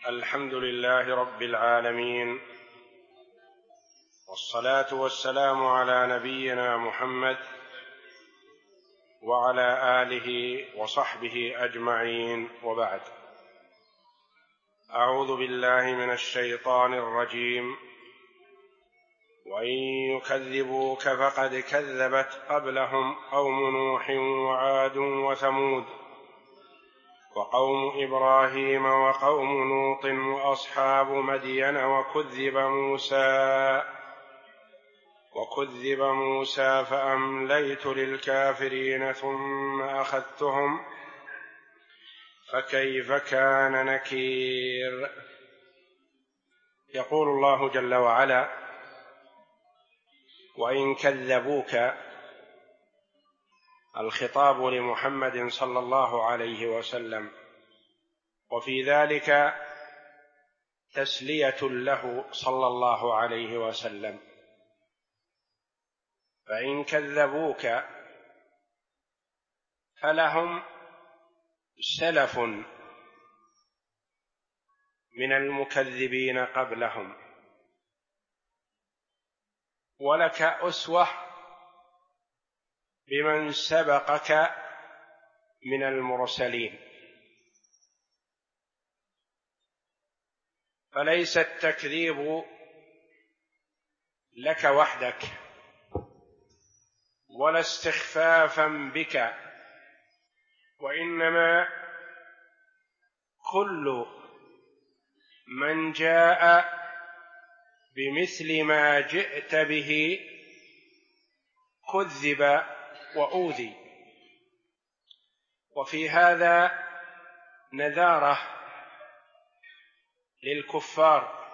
الحمد لله رب العالمين، والصلاة والسلام على نبينا محمد وعلى آله وصحبه أجمعين، وبعد. أعوذ بالله من الشيطان الرجيم. وإن يكذبوك فقد كذبت قبلهم قوم نوح وعاد وثمود وقوم إبراهيم وقوم لوط وأصحاب مدين وكذب موسى فأمليت للكافرين ثم أخذتهم فكيف كان نكير. يقول الله جل وعلا: وإن كذبوك، الخطاب لمحمد صلى الله عليه وسلم، وفي ذلك تسلية له صلى الله عليه وسلم. فإن كذبوك فلهم سلف من المكذبين قبلهم، ولك أسوة بمن سبقك من المرسلين. فليس التكذيب لك وحدك ولا استخفافا بك، وإنما كل من جاء بمثل ما جئت به كذب وأوذي. وفي هذا نذارة للكفار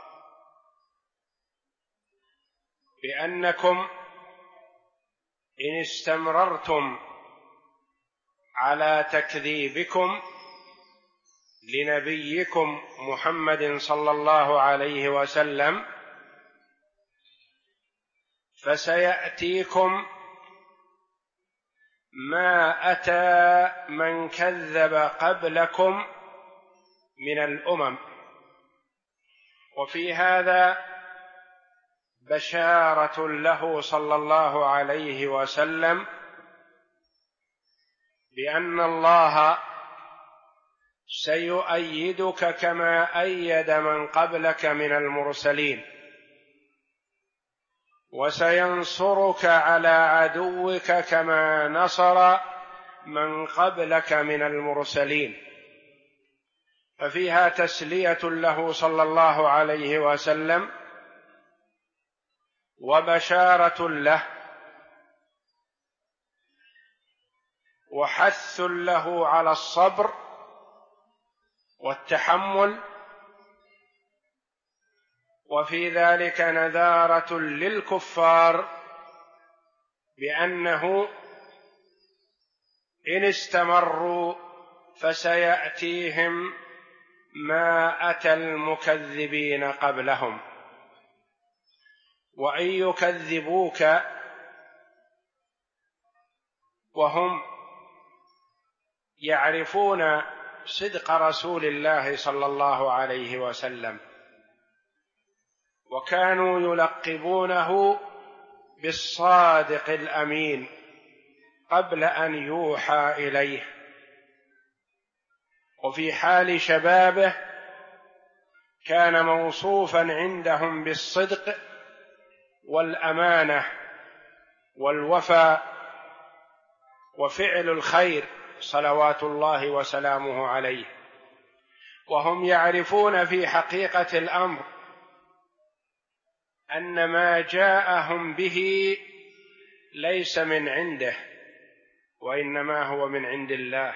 بأنكم إن استمررتم على تكذيبكم لنبيكم محمد صلى الله عليه وسلم فسيأتيكم ما أتى من كذب قبلكم من الأمم. وفي هذا بشارة له صلى الله عليه وسلم بأن الله سيؤيدك كما أيد من قبلك من المرسلين، وسينصرك على عدوك كما نصر من قبلك من المرسلين. ففيها تسلية له صلى الله عليه وسلم وبشارة له وحث له على الصبر والتحمل، وفي ذلك نذارة للكفار بأنه إن استمروا فسيأتيهم ما أتى المكذبين قبلهم. وإن يكذبوك وهم يعرفون صدق رسول الله صلى الله عليه وسلم، وكانوا يلقبونه بالصادق الأمين قبل أن يوحى إليه، وفي حال شبابه كان موصوفا عندهم بالصدق والأمانة والوفاء وفعل الخير صلوات الله وسلامه عليه. وهم يعرفون في حقيقة الأمر أن ما جاءهم به ليس من عنده، وإنما هو من عند الله.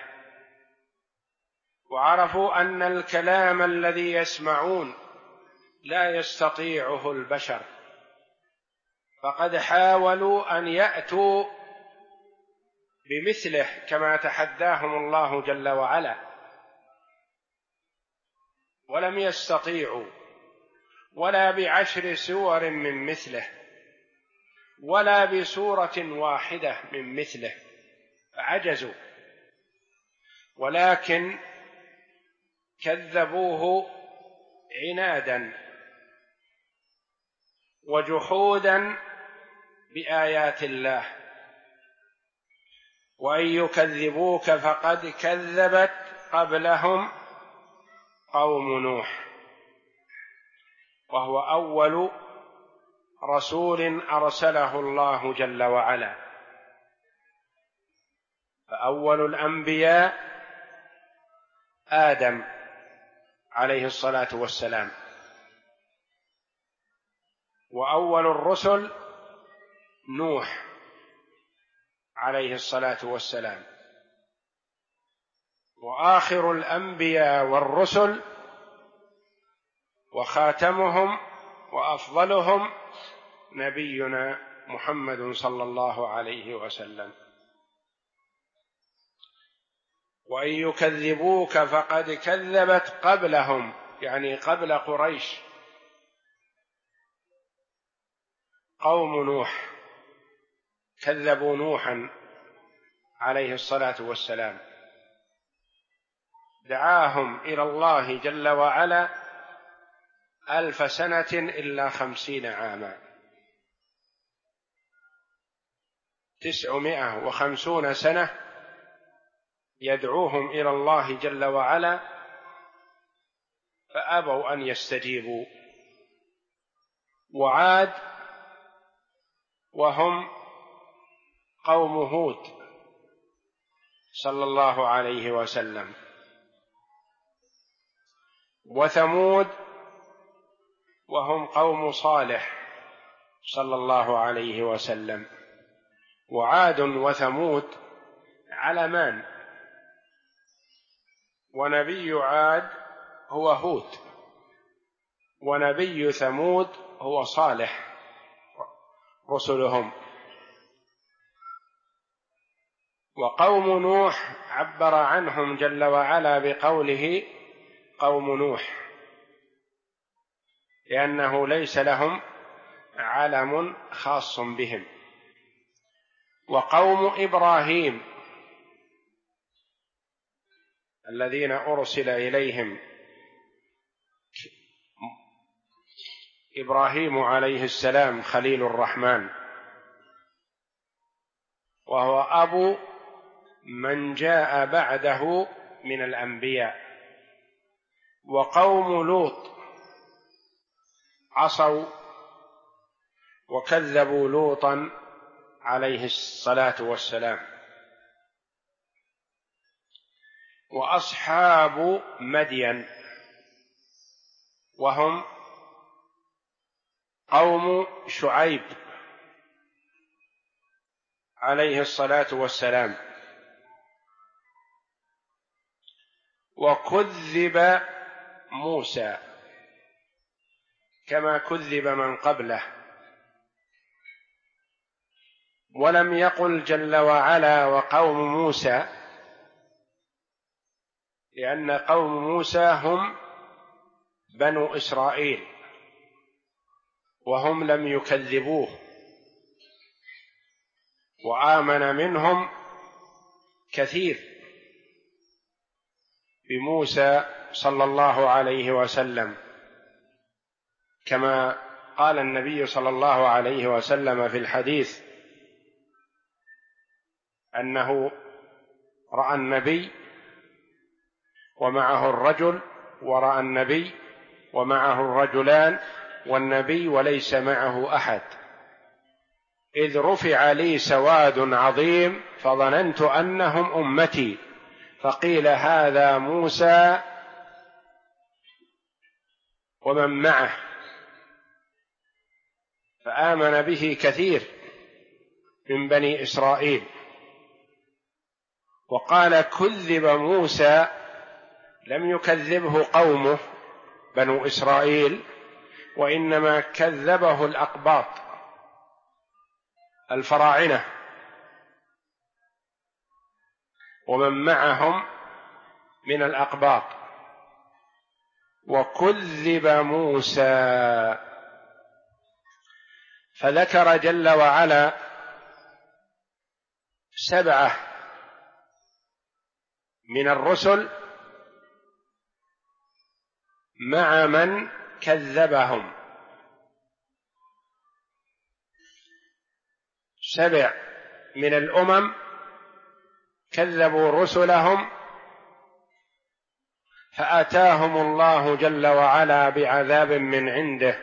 وعرفوا أن الكلام الذي يسمعون لا يستطيعه البشر، فقد حاولوا أن يأتوا بمثله كما تحداهم الله جل وعلا، ولم يستطيعوا، ولا بعشر سور من مثله، ولا بسورة واحدة من مثله، فعجزوا. ولكن كذبوه عنادا وجحودا بآيات الله، وإن يكذبوك فقد كذبت قبلهم قوم نوح، وهو أول رسول أرسله الله جل وعلا، فأول الأنبياء آدم عليه الصلاة والسلام، وأول الرسل نوح عليه الصلاة والسلام، وآخر الأنبياء والرسل وخاتمهم وأفضلهم نبينا محمد صلى الله عليه وسلم. وإن يكذبوك فقد كذبت قبلهم، يعني قبل قريش، قوم نوح، كذبوا نوحا عليه الصلاة والسلام، دعاهم إلى الله جل وعلا 1000 سنة إلا 50 عاما، 950 سنة يدعوهم إلى الله جل وعلا فأبوا أن يستجيبوا. وعاد وهم قوم هود صلى الله عليه وسلم، وثمود وهم قوم صالح صلى الله عليه وسلم. وعاد وثمود علمان، ونبي عاد هو هود، ونبي ثمود هو صالح رسلهم. وقوم نوح عبر عنهم جل وعلا بقوله قوم نوح، لأنه ليس لهم علم خاص بهم. وقوم إبراهيم الذين أرسل إليهم إبراهيم عليه السلام خليل الرحمن، وهو أبو من جاء بعده من الأنبياء. وقوم لوط عصوا وكذبوا لوطا عليه الصلاة والسلام. وأصحاب مدين وهم قوم شعيب عليه الصلاة والسلام. وكذب موسى كما كذب من قبله، ولم يقل جل وعلا وقوم موسى، لأن قوم موسى هم بنو إسرائيل وهم لم يكذبوه، وآمن منهم كثير بموسى صلى الله عليه وسلم، كما قال النبي صلى الله عليه وسلم في الحديث أنه رأى النبي ومعه الرجل، ورأى النبي ومعه الرجلان، والنبي وليس معه أحد، إذ رفع لي سواد عظيم فظننت أنهم أمتي، فقيل هذا موسى ومن معه، فآمن به كثير من بني إسرائيل. وقال كذب موسى، لم يكذبه قومه بنو إسرائيل، وإنما كذبه الأقباط الفراعنة ومن معهم من الأقباط. وكذب موسى، فذكر جل وعلا 7 من الرسل مع من كذبهم. 7 من الأمم كذبوا رسلهم فأتاهم الله جل وعلا بعذاب من عنده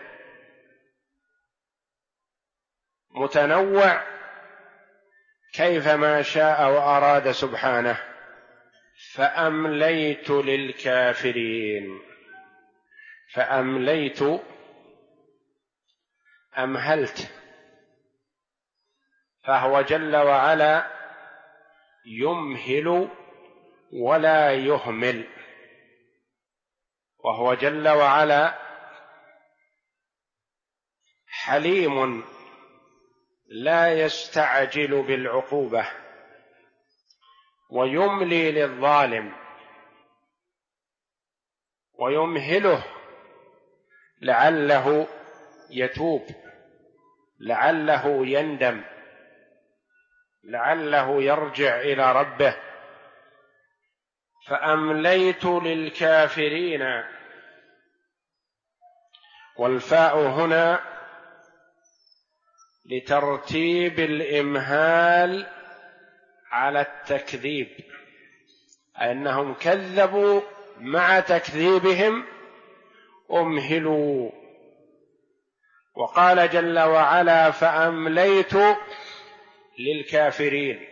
متنوع كيفما شاء وأراد سبحانه. فأمليت للكافرين. فأمليت، أمهلت، فهو جل وعلا يمهل ولا يهمل، وهو جل وعلا حليم لا يستعجل بالعقوبة ويملي للظالم ويمهله لعله يتوب، لعله يندم، لعله يرجع إلى ربه. فأمليت للكافرين، والفاء هنا لترتيب الإمهال على التكذيب، أنهم كذبوا مع تكذيبهم أمهلوا. وقال جل وعلا فأمليت للكافرين،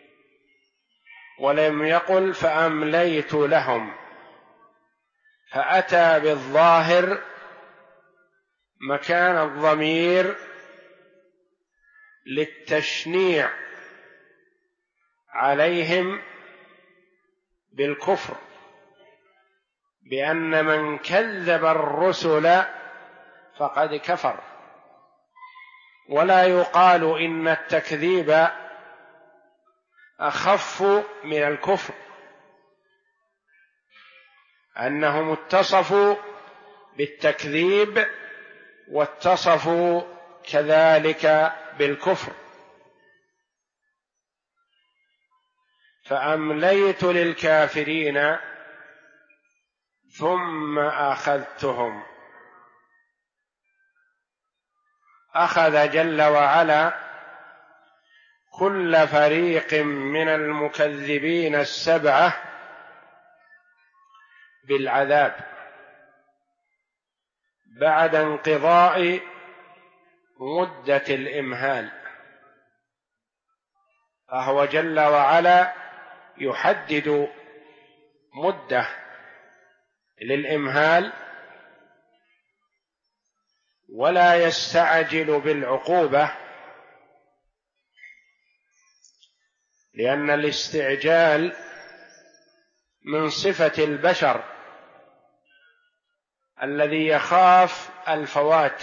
ولم يقل فأمليت لهم، فأتى بالظاهر مكان الضمير للتشنيع عليهم بالكفر، بأن من كذب الرسل فقد كفر. ولا يقال إن التكذيب أخف من الكفر، أنهم اتصفوا بالتكذيب واتصفوا كذلك بالكفر. فأمليت للكافرين ثم أخذتهم. أخذ جل وعلا كل فريق من المكذبين 7 بالعذاب بعد انقضاء مدة الإمهال، فهو جل وعلا يحدد مدة للإمهال ولا يستعجل بالعقوبة، لأن الاستعجال من صفة البشر الذي يخاف الفوات.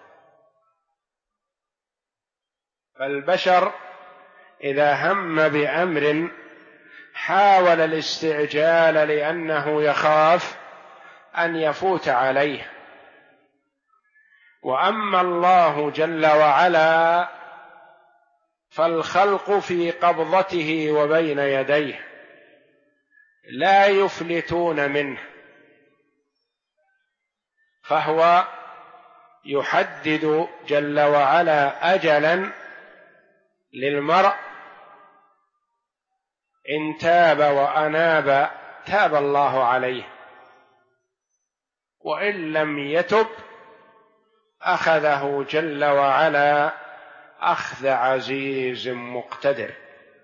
فالبشر إذا هم بأمر حاول الاستعجال لأنه يخاف أن يفوت عليه. وأما الله جل وعلا فالخلق في قبضته وبين يديه لا يفلتون منه، فهو يحدد جل وعلا أجلا للمرء، إن تاب وأناب تاب الله عليه، وإن لم يتب أخذه جل وعلا أخذ عزيز مقتدر.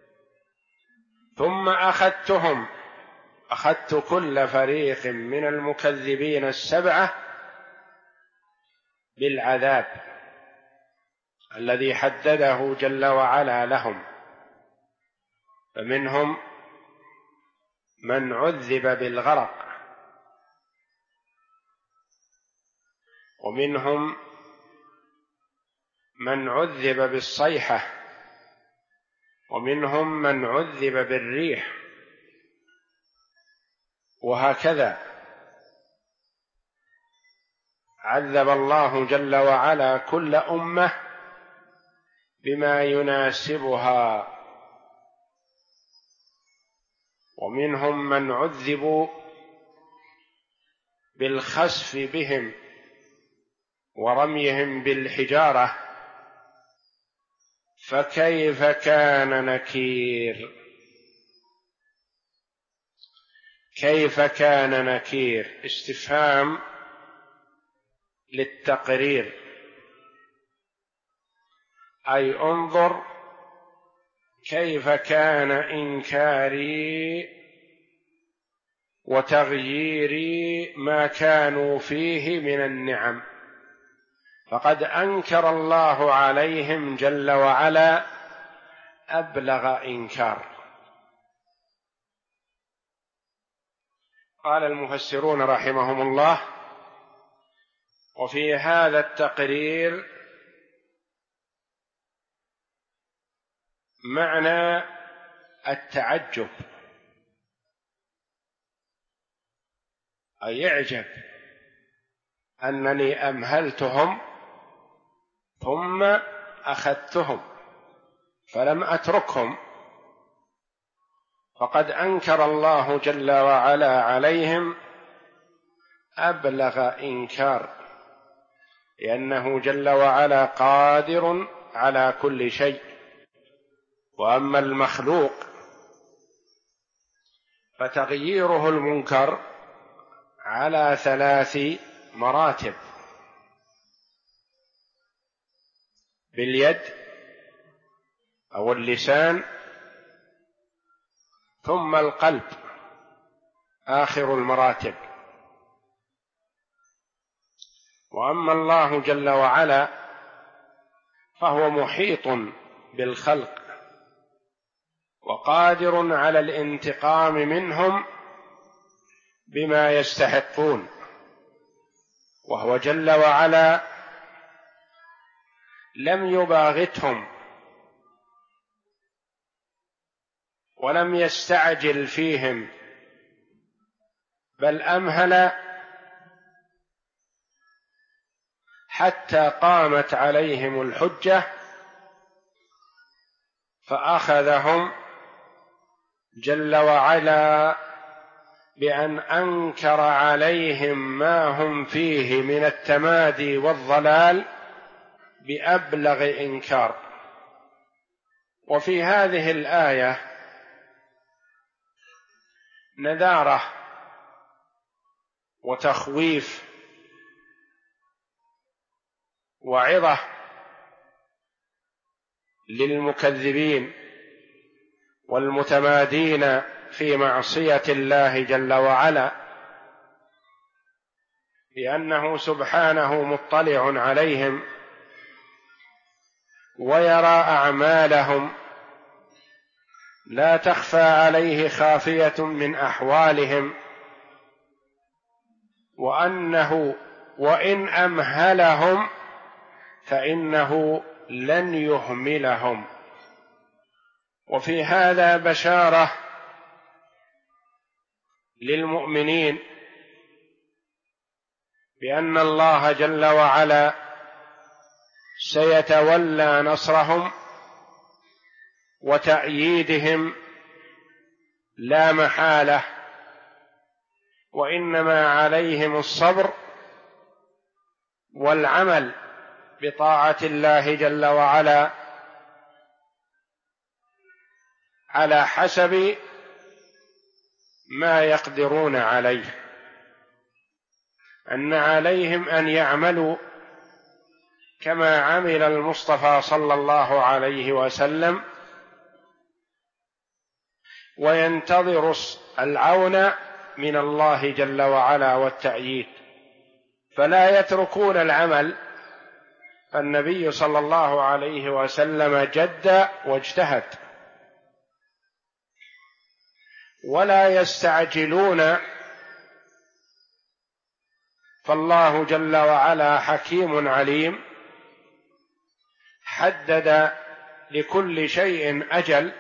ثم أخذتهم، أخذت كل فريق من المكذبين 7 بالعذاب الذي حدده جل وعلا لهم. فمنهم من عذب بالغرق، ومنهم من عذب بالصيحة، ومنهم من عذب بالريح، وهكذا عذب الله جل وعلا كل أمة بما يناسبها. ومنهم من عذبوا بالخسف بهم ورميهم بالحجارة، فكيف كان نكير. كيف كان نكير استفهام للتقرير، أي انظر كيف كان إنكاري وتغييري ما كانوا فيه من النعم. فقد أنكر الله عليهم جل وعلا أبلغ إنكار. قال المفسرون رحمهم الله: وفي هذا التقرير معنى التعجب، أي يعجب أنني أمهلتهم ثم أخذتهم فلم أتركهم. فقد أنكر الله جل وعلا عليهم أبلغ إنكار، لأنه جل وعلا قادر على كل شيء. وأما المخلوق فتغييره المنكر على 3 مراتب: باليد أو اللسان، ثم القلب آخر المراتب. وأما الله جل وعلا فهو محيط بالخلق وقادر على الانتقام منهم بما يستحقون، وهو جل وعلا لم يباغتهم ولم يستعجل فيهم، بل أمهل حتى قامت عليهم الحجة فأخذهم جل وعلا بأن أنكر عليهم ما هم فيه من التمادي والضلال بأبلغ إنكار. وفي هذه الآية نذارة وتخويف وعظة للمكذبين والمتمادين في معصية الله جل وعلا، لأنه سبحانه مطلع عليهم ويرى أعمالهم، لا تخفى عليه خافية من أحوالهم، وأنه وإن أمهلهم فإنه لن يهملهم. وفي هذا بشارة للمؤمنين بأن الله جل وعلا سيتولى نصرهم وتأييدهم لا محالة، وإنما عليهم الصبر والعمل بطاعة الله جل وعلا على حسب ما يقدرون عليه. أن عليهم أن يعملوا كما عمل المصطفى صلى الله عليه وسلم، وينتظر العون من الله جل وعلا والتأييد، فلا يتركون العمل. فالنبي صلى الله عليه وسلم جد واجتهد، ولا يستعجلون، فالله جل وعلا حكيم عليم، حدد لكل شيء أجل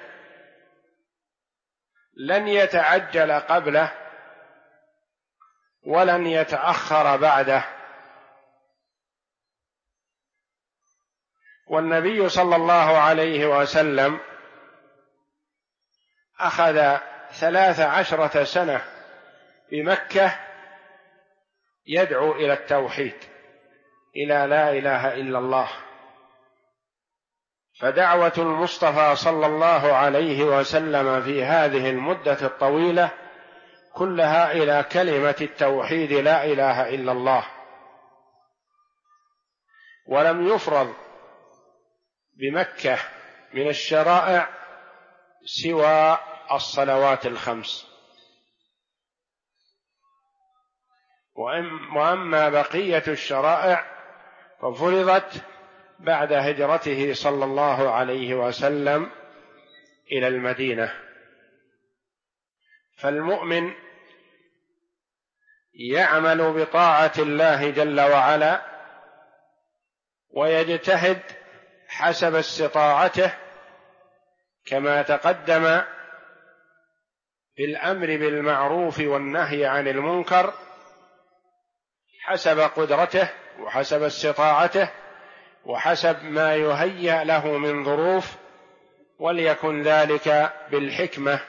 لن يتعجل قبله ولن يتأخر بعده. والنبي صلى الله عليه وسلم أخذ 13 سنة بمكة يدعو إلى التوحيد، إلى لا إله إلا الله. فدعوة المصطفى صلى الله عليه وسلم في هذه المدة الطويلة كلها إلى كلمة التوحيد لا إله إلا الله. ولم يفرض بمكة من الشرائع سوى الصلوات الخمس، وأما بقية الشرائع ففرضت بعد هجرته صلى الله عليه وسلم إلى المدينة. فالمؤمن يعمل بطاعة الله جل وعلا ويجتهد حسب استطاعته، كما تقدم بالأمر بالمعروف والنهي عن المنكر حسب قدرته وحسب استطاعته وحسب ما يهيأ له من ظروف، وليكن ذلك بالحكمة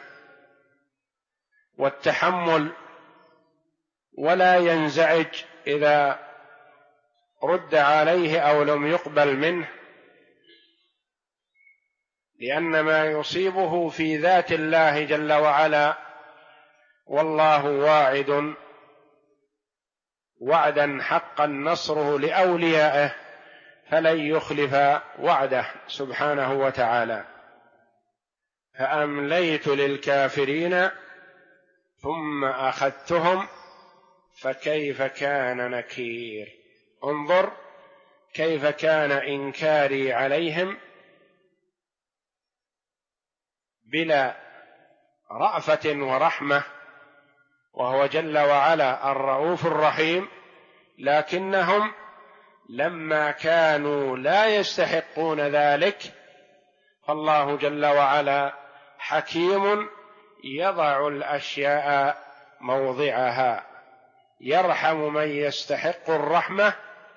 والتحمل، ولا ينزعج إذا رد عليه أو لم يقبل منه، لأن ما يصيبه في ذات الله جل وعلا، والله واعد وعدا حقا نصره لأوليائه فلن يخلف وعده سبحانه وتعالى. فأمليت للكافرين ثم أخذتهم فكيف كان نكير. انظر كيف كان إنكاري عليهم بلا رأفة ورحمة، وهو جل وعلا الرؤوف الرحيم، لكنهم لما كانوا لا يستحقون ذلك فالله جل وعلا حكيم يضع الأشياء موضعها، يرحم من يستحق الرحمة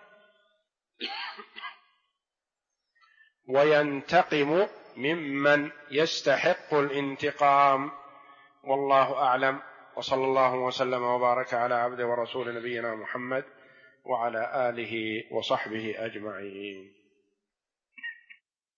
وينتقم ممن يستحق الانتقام. والله أعلم، وصلى الله وسلم وبارك على عبده ورسول نبينا محمد وعلى آله وصحبه أجمعين.